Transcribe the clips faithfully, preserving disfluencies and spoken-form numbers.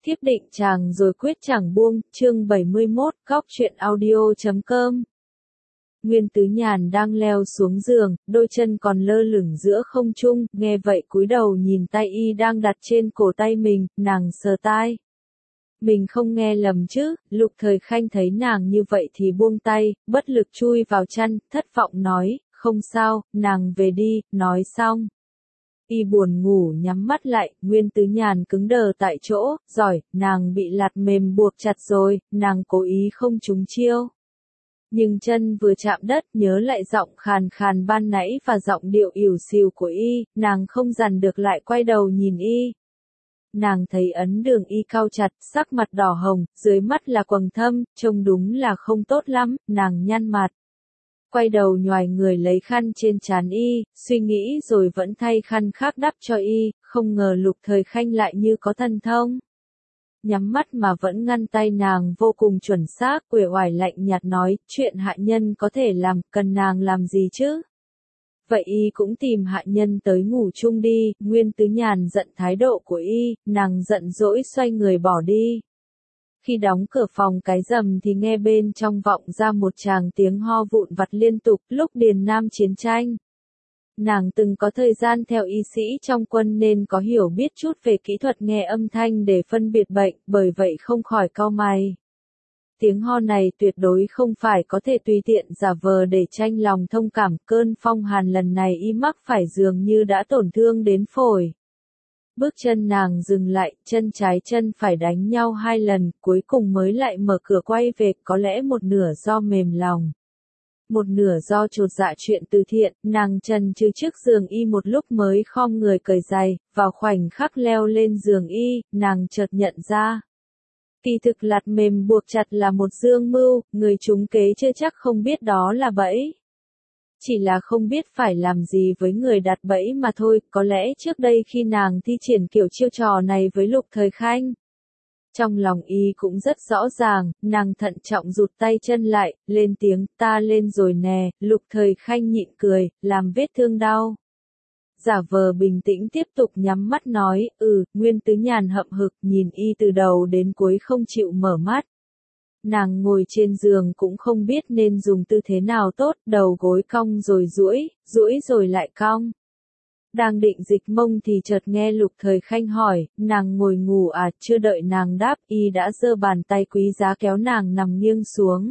Thiếp định chàng rồi quyết chẳng buông, chương bảy mươi mốt, góc truyện audio chấm com. Nguyên Tứ Nhàn đang leo xuống giường, đôi chân còn lơ lửng giữa không trung, nghe vậy cúi đầu nhìn tay y đang đặt trên cổ tay mình, nàng sờ tai. Mình không nghe lầm chứ, Lục Thời Khanh thấy nàng như vậy thì buông tay, bất lực chui vào chăn, thất vọng nói, không sao, nàng về đi, nói xong. Y buồn ngủ nhắm mắt lại, Nguyên Tứ Nhàn cứng đờ tại chỗ, giỏi, nàng bị lạt mềm buộc chặt rồi, nàng cố ý không trúng chiêu. Nhưng chân vừa chạm đất, nhớ lại giọng khàn khàn ban nãy và giọng điệu ỉu xìu của y, nàng không dằn được lại quay đầu nhìn y. Nàng thấy ấn đường y cau chặt, sắc mặt đỏ hồng, dưới mắt là quầng thâm, trông đúng là không tốt lắm, nàng nhăn mặt. Quay đầu nhoài người lấy khăn trên trán y, suy nghĩ rồi vẫn thay khăn khác đắp cho y, không ngờ Lục Thời Khanh lại như có thần thông. Nhắm mắt mà vẫn ngăn tay nàng vô cùng chuẩn xác, uể oải lạnh nhạt nói, chuyện hạ nhân có thể làm, cần nàng làm gì chứ? Vậy y cũng tìm hạ nhân tới ngủ chung đi, Nguyên Tứ Nhàn giận thái độ của y, nàng giận dỗi xoay người bỏ đi. Khi đóng cửa phòng cái rầm thì nghe bên trong vọng ra một tràng tiếng ho vụn vặt liên tục, lúc Điền Nam chiến tranh. Nàng từng có thời gian theo y sĩ trong quân nên có hiểu biết chút về kỹ thuật nghe âm thanh để phân biệt bệnh, bởi vậy không khỏi cau mày. Tiếng ho này tuyệt đối không phải có thể tùy tiện giả vờ để tranh lòng thông cảm, cơn phong hàn lần này y mắc phải dường như đã tổn thương đến phổi. Bước chân nàng dừng lại, chân trái chân phải đánh nhau hai lần, cuối cùng mới lại mở cửa quay về, có lẽ một nửa do mềm lòng. Một nửa do chột dạ chuyện từ thiện, nàng trần trừ trước giường y một lúc mới khom người cởi giày, vào khoảnh khắc leo lên giường y, nàng chợt nhận ra. Kỳ thực lạt mềm buộc chặt là một dương mưu, người trúng kế chưa chắc không biết đó là bẫy. Chỉ là không biết phải làm gì với người đặt bẫy mà thôi, có lẽ trước đây khi nàng thi triển kiểu chiêu trò này với Lục Thời Khanh. Trong lòng y cũng rất rõ ràng, nàng thận trọng rụt tay chân lại, lên tiếng, ta lên rồi nè, Lục Thời Khanh nhịn cười, làm vết thương đau. Giả vờ bình tĩnh tiếp tục nhắm mắt nói, ừ, Nguyên Tứ Nhàn hậm hực nhìn y từ đầu đến cuối không chịu mở mắt. Nàng ngồi trên giường cũng không biết nên dùng tư thế nào tốt, đầu gối cong rồi duỗi, duỗi rồi lại cong. Đang định dịch mông thì chợt nghe Lục Thời Khanh hỏi, nàng ngồi ngủ à, chưa đợi nàng đáp, y đã giơ bàn tay quý giá kéo nàng nằm nghiêng xuống.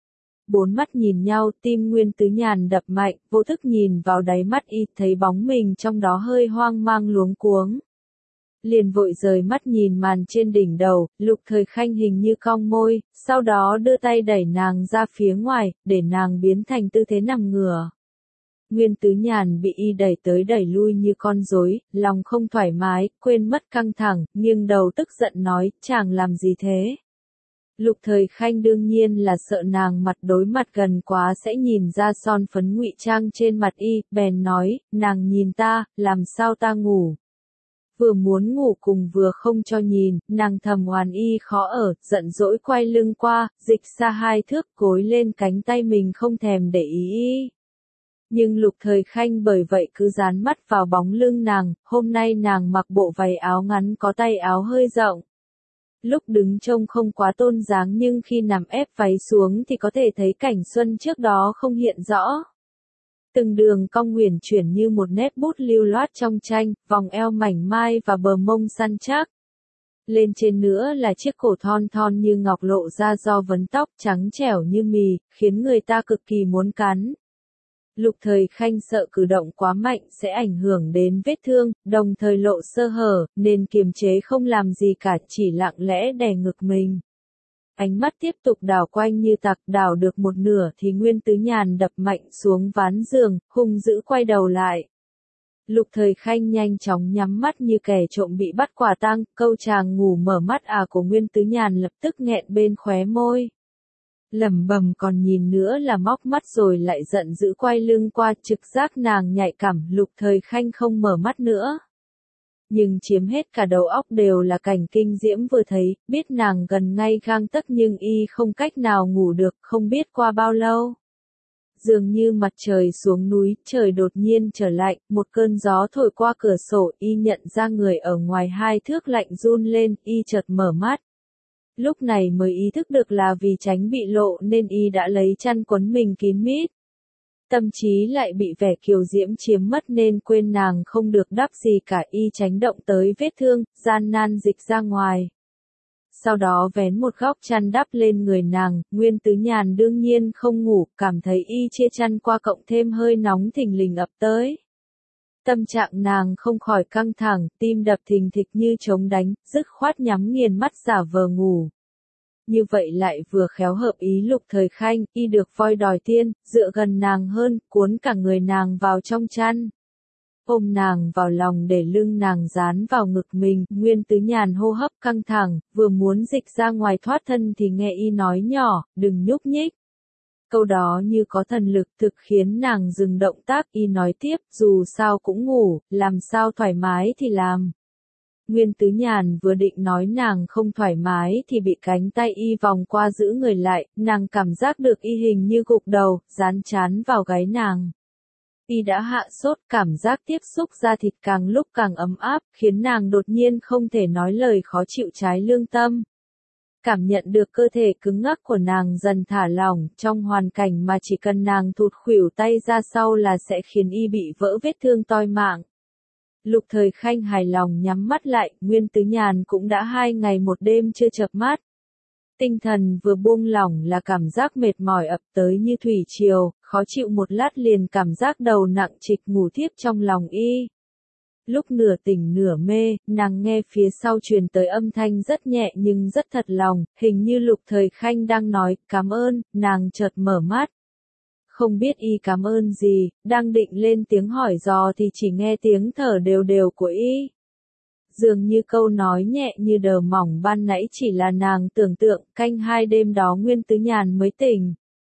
Bốn mắt nhìn nhau, tim Nguyên Tứ Nhàn đập mạnh, vô thức nhìn vào đáy mắt y, thấy bóng mình trong đó hơi hoang mang luống cuống. Liền vội rời mắt nhìn màn trên đỉnh đầu, Lục Thời Khanh hình như cong môi, sau đó đưa tay đẩy nàng ra phía ngoài, để nàng biến thành tư thế nằm ngửa. Nguyên Tứ Nhàn bị y đẩy tới đẩy lui như con rối, lòng không thoải mái, quên mất căng thẳng, nghiêng đầu tức giận nói, chàng làm gì thế? Lục Thời Khanh đương nhiên là sợ nàng mặt đối mặt gần quá sẽ nhìn ra son phấn ngụy trang trên mặt y, bèn nói, nàng nhìn ta, làm sao ta ngủ? Vừa muốn ngủ cùng vừa không cho nhìn, nàng thầm oán y khó ở, giận dỗi quay lưng qua, dịch xa hai thước cối lên cánh tay mình không thèm để ý y. Nhưng Lục Thời Khanh bởi vậy cứ dán mắt vào bóng lưng nàng, hôm nay nàng mặc bộ váy áo ngắn có tay áo hơi rộng. Lúc đứng trông không quá tôn dáng nhưng khi nằm ép váy xuống thì có thể thấy cảnh xuân trước đó không hiện rõ. Từng đường cong huyền chuyển như một nét bút lưu loát trong tranh, vòng eo mảnh mai và bờ mông săn chắc. Lên trên nữa là chiếc cổ thon thon như ngọc lộ ra do vấn tóc trắng trẻo như mì, khiến người ta cực kỳ muốn cắn. Lục Thời Khanh sợ cử động quá mạnh sẽ ảnh hưởng đến vết thương, đồng thời lộ sơ hở, nên kiềm chế không làm gì cả, chỉ lặng lẽ đè ngực mình. Ánh mắt tiếp tục đảo quanh như tặc, đảo được một nửa thì Nguyên Tứ Nhàn đập mạnh xuống ván giường, hung dữ quay đầu lại. Lục Thời Khanh nhanh chóng nhắm mắt như kẻ trộm bị bắt quả tang, câu chàng ngủ mở mắt à của Nguyên Tứ Nhàn lập tức nghẹn bên khóe môi. Lẩm bẩm còn nhìn nữa là móc mắt rồi lại giận dữ quay lưng qua, trực giác nàng nhạy cảm, Lục Thời Khanh không mở mắt nữa. Nhưng chiếm hết cả đầu óc đều là cảnh kinh diễm vừa thấy, biết nàng gần ngay gang tấc nhưng y không cách nào ngủ được, không biết qua bao lâu. Dường như mặt trời xuống núi, trời đột nhiên trở lạnh, một cơn gió thổi qua cửa sổ, y nhận ra người ở ngoài hai thước lạnh run lên, y chợt mở mắt. Lúc này mới ý thức được là vì tránh bị lộ nên y đã lấy chăn quấn mình kín mít. Tâm trí lại bị vẻ kiều diễm chiếm mất nên quên nàng không được đắp gì cả, y tránh động tới vết thương, gian nan dịch ra ngoài. Sau đó vén một góc chăn đắp lên người nàng, Nguyên Tứ Nhàn đương nhiên không ngủ, cảm thấy y chia chăn qua cộng thêm hơi nóng thình lình ập tới. Tâm trạng nàng không khỏi căng thẳng, tim đập thình thịch như trống đánh, dứt khoát nhắm nghiền mắt giả vờ ngủ. Như vậy lại vừa khéo hợp ý Lục Thời Khanh, y được voi đòi tiên, dựa gần nàng hơn, cuốn cả người nàng vào trong chăn. Ôm nàng vào lòng để lưng nàng dán vào ngực mình, Nguyên Tứ Nhàn hô hấp căng thẳng, vừa muốn dịch ra ngoài thoát thân thì nghe y nói nhỏ, đừng nhúc nhích. Câu đó như có thần lực thực khiến nàng dừng động tác, y nói tiếp, dù sao cũng ngủ, làm sao thoải mái thì làm. Nguyên Tứ Nhàn vừa định nói nàng không thoải mái thì bị cánh tay y vòng qua giữ người lại, nàng cảm giác được y hình như gục đầu, dán chán vào gáy nàng. Y đã hạ sốt, cảm giác tiếp xúc da thịt càng lúc càng ấm áp, khiến nàng đột nhiên không thể nói lời khó chịu trái lương tâm. Cảm nhận được cơ thể cứng ngắc của nàng dần thả lỏng, trong hoàn cảnh mà chỉ cần nàng thụt khuỷu tay ra sau là sẽ khiến y bị vỡ vết thương toi mạng. Lục Thời Khanh hài lòng nhắm mắt lại, Nguyên Tứ Nhàn cũng đã hai ngày một đêm chưa chợp mắt. Tinh thần vừa buông lỏng là cảm giác mệt mỏi ập tới như thủy triều, khó chịu một lát liền cảm giác đầu nặng trịch ngủ thiếp trong lòng y. Lúc nửa tỉnh nửa mê, nàng nghe phía sau truyền tới âm thanh rất nhẹ nhưng rất thật lòng, hình như Lục Thời Khanh đang nói, cảm ơn, nàng chợt mở mắt. Không biết y cảm ơn gì, đang định lên tiếng hỏi dò thì chỉ nghe tiếng thở đều đều của y. Dường như câu nói nhẹ như đờ mỏng ban nãy chỉ là nàng tưởng tượng, canh hai đêm đó Nguyên Tứ Nhàn mới tỉnh.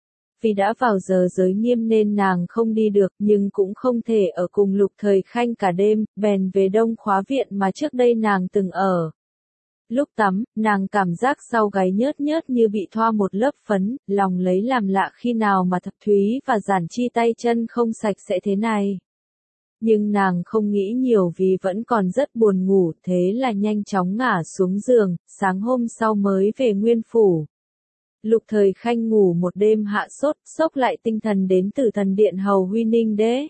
Vì đã vào giờ giới nghiêm nên nàng không đi được nhưng cũng không thể ở cùng Lục Thời Khanh cả đêm, bèn về Đông Khóa Viện mà trước đây nàng từng ở. Lúc tắm, nàng cảm giác sau gáy nhớt nhớt như bị thoa một lớp phấn, lòng lấy làm lạ khi nào mà Thập Thúy và Giản Chi tay chân không sạch sẽ thế này. Nhưng nàng không nghĩ nhiều vì vẫn còn rất buồn ngủ, thế là nhanh chóng ngả xuống giường, sáng hôm sau mới về Nguyên Phủ. Lục Thời Khanh ngủ một đêm hạ sốt, sốc lại tinh thần đến từ thần điện hầu Huy Ninh Đế.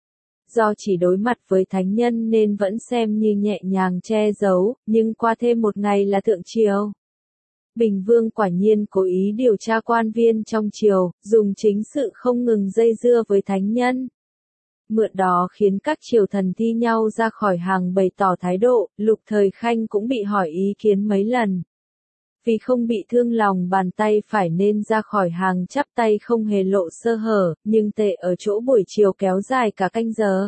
Do chỉ đối mặt với thánh nhân nên vẫn xem như nhẹ nhàng che giấu, nhưng qua thêm một ngày là thượng triều. Bình Vương quả nhiên cố ý điều tra quan viên trong triều, dùng chính sự không ngừng dây dưa với thánh nhân. Mượn đó khiến các triều thần thi nhau ra khỏi hàng bày tỏ thái độ, Lục Thời Khanh cũng bị hỏi ý kiến mấy lần. Vì không bị thương lòng bàn tay phải nên ra khỏi hàng chắp tay không hề lộ sơ hở, nhưng tệ ở chỗ buổi chiều kéo dài cả canh giờ.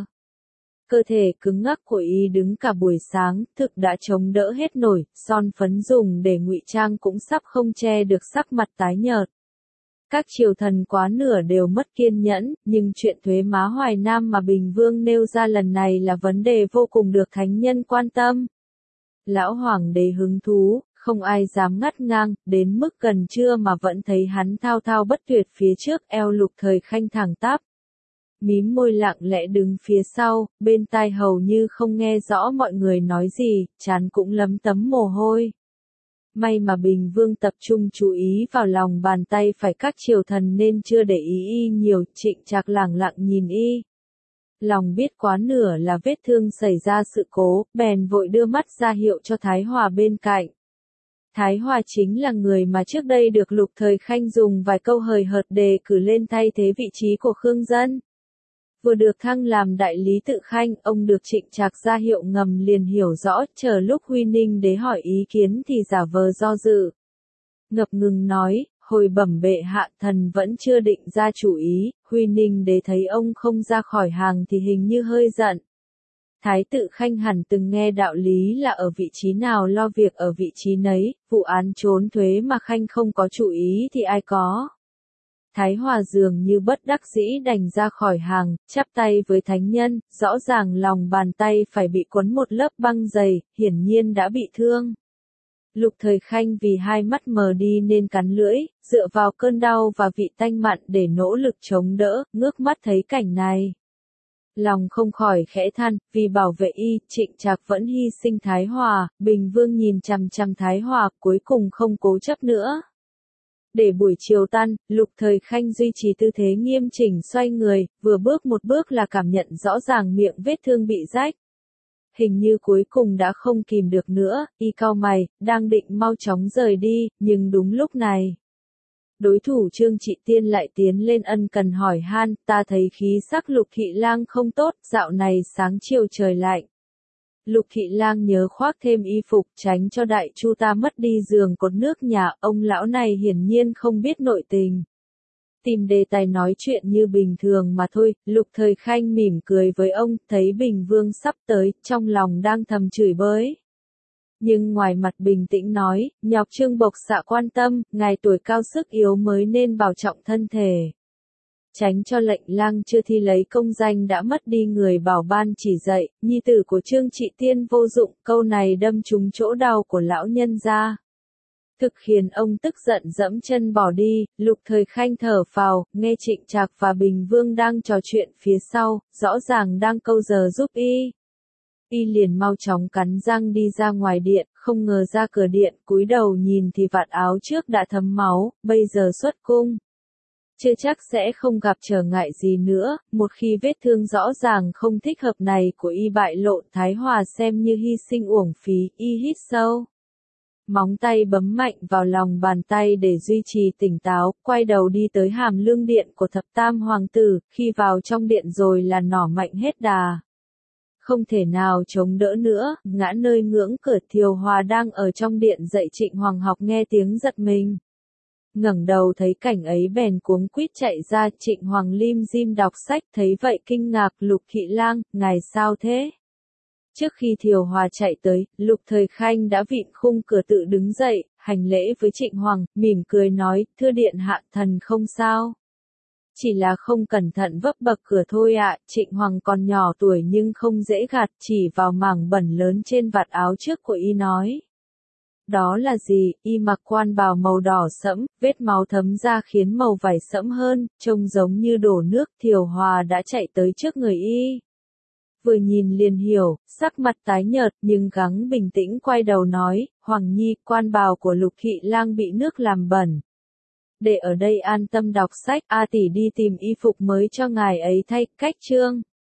Cơ thể cứng ngắc của y đứng cả buổi sáng, thực đã chống đỡ hết nổi, son phấn dùng để ngụy trang cũng sắp không che được sắc mặt tái nhợt. Các triều thần quá nửa đều mất kiên nhẫn, nhưng chuyện thuế má Hoài Nam mà Bình Vương nêu ra lần này là vấn đề vô cùng được thánh nhân quan tâm. Lão Hoàng đế hứng thú, không ai dám ngắt ngang, đến mức gần trưa mà vẫn thấy hắn thao thao bất tuyệt phía trước, eo Lục Thời Khanh thẳng tắp. Mím môi lặng lẽ đứng phía sau, bên tai hầu như không nghe rõ mọi người nói gì, trán cũng lấm tấm mồ hôi. May mà Bình Vương tập trung chú ý vào lòng bàn tay phải các triều thần nên chưa để ý y nhiều, Trịnh Trạc lẳng lặng nhìn y. Lòng biết quá nửa là vết thương xảy ra sự cố, bèn vội đưa mắt ra hiệu cho Thái Hòa bên cạnh. Thái Hòa chính là người mà trước đây được Lục Thời Khanh dùng vài câu hời hợt đề cử lên thay thế vị trí của Khương Dân. Vừa được thăng làm đại lý tự khanh, ông được Trịnh Trạc ra hiệu ngầm liền hiểu rõ, chờ lúc Huy Ninh Đế hỏi ý kiến thì giả vờ do dự. Ngập ngừng nói, hồi bẩm bệ hạ thần vẫn chưa định ra chủ ý, Huy Ninh Đế thấy ông không ra khỏi hàng thì hình như hơi giận. Thái tự Khanh hẳn từng nghe đạo lý là ở vị trí nào lo việc ở vị trí nấy, vụ án trốn thuế mà Khanh không có chủ ý thì ai có. Thái Hòa dường như bất đắc dĩ đành ra khỏi hàng, chắp tay với thánh nhân, rõ ràng lòng bàn tay phải bị quấn một lớp băng dày, hiển nhiên đã bị thương. Lục Thời Khanh vì hai mắt mờ đi nên cắn lưỡi, dựa vào cơn đau và vị tanh mặn để nỗ lực chống đỡ, ngước mắt thấy cảnh này. Lòng không khỏi khẽ than, vì bảo vệ y, Trịnh Trạc vẫn hy sinh Thái Hòa, Bình Vương nhìn chằm chằm Thái Hòa, cuối cùng không cố chấp nữa. Để buổi chiều tan, Lục Thời Khanh duy trì tư thế nghiêm chỉnh xoay người, vừa bước một bước là cảm nhận rõ ràng miệng vết thương bị rách. Hình như cuối cùng đã không kìm được nữa, y cau mày, đang định mau chóng rời đi, nhưng đúng lúc này. Đối thủ Trương Trị Tiên lại tiến lên ân cần hỏi han, ta thấy khí sắc Lục Thị Lang không tốt, dạo này sáng chiều trời lạnh. Lục Thị Lang nhớ khoác thêm y phục tránh cho đại chu ta mất đi giường cột nước nhà, ông lão này hiển nhiên không biết nội tình. Tìm đề tài nói chuyện như bình thường mà thôi, Lục Thời Khanh mỉm cười với ông, thấy Bình Vương sắp tới, trong lòng đang thầm chửi bới. Nhưng ngoài mặt bình tĩnh nói, nhọc Trương Bộc Xạ quan tâm, ngài tuổi cao sức yếu mới nên bảo trọng thân thể. Tránh cho lệnh lang chưa thi lấy công danh đã mất đi người bảo ban chỉ dạy, nhi tử của Trương Trị Tiên vô dụng, câu này đâm trúng chỗ đau của lão nhân gia. Thực khiến ông tức giận dẫm chân bỏ đi, Lục Thời Khanh thở phào, nghe Trịnh Trạc và Bình Vương đang trò chuyện phía sau, rõ ràng đang câu giờ giúp y. Y liền mau chóng cắn răng đi ra ngoài điện, không ngờ ra cửa điện, cúi đầu nhìn thì vạt áo trước đã thấm máu, bây giờ xuất cung. Chưa chắc sẽ không gặp trở ngại gì nữa, một khi vết thương rõ ràng không thích hợp này của y bại lộ, Thái Hòa xem như hy sinh uổng phí, y hít sâu. Móng tay bấm mạnh vào lòng bàn tay để duy trì tỉnh táo, quay đầu đi tới hàm lương điện của thập tam hoàng tử, khi vào trong điện rồi là nỏ mạnh hết đà. Không thể nào chống đỡ nữa, ngã nơi ngưỡng cửa. Thiều Hòa đang ở trong điện dạy Trịnh Hoàng học nghe tiếng giật mình. Ngẩng đầu thấy cảnh ấy bèn cuống quýt chạy ra, Trịnh Hoàng lim dim đọc sách, thấy vậy kinh ngạc, Lục Thị Lang, ngài sao thế? Trước khi Thiều Hòa chạy tới, Lục Thời Khanh đã vịn khung cửa tự đứng dậy, hành lễ với Trịnh Hoàng, mỉm cười nói, thưa điện hạ, thần không sao. Chỉ là không cẩn thận vấp bậc cửa thôi ạ. À. Trịnh Hoàng còn nhỏ tuổi nhưng không dễ gạt, chỉ vào mảng bẩn lớn trên vạt áo trước của y nói. Đó là gì? Y mặc quan bào màu đỏ sẫm, vết máu thấm ra khiến màu vải sẫm hơn, trông giống như đổ nước. Thiều Hòa đã chạy tới trước người y. Vừa nhìn liền hiểu, sắc mặt tái nhợt nhưng gắng bình tĩnh quay đầu nói, Hoàng Nhi, quan bào của Lục Thị Lang bị nước làm bẩn. Để ở đây an tâm đọc sách, A tỷ đi tìm y phục mới cho ngài ấy thay, cách chương.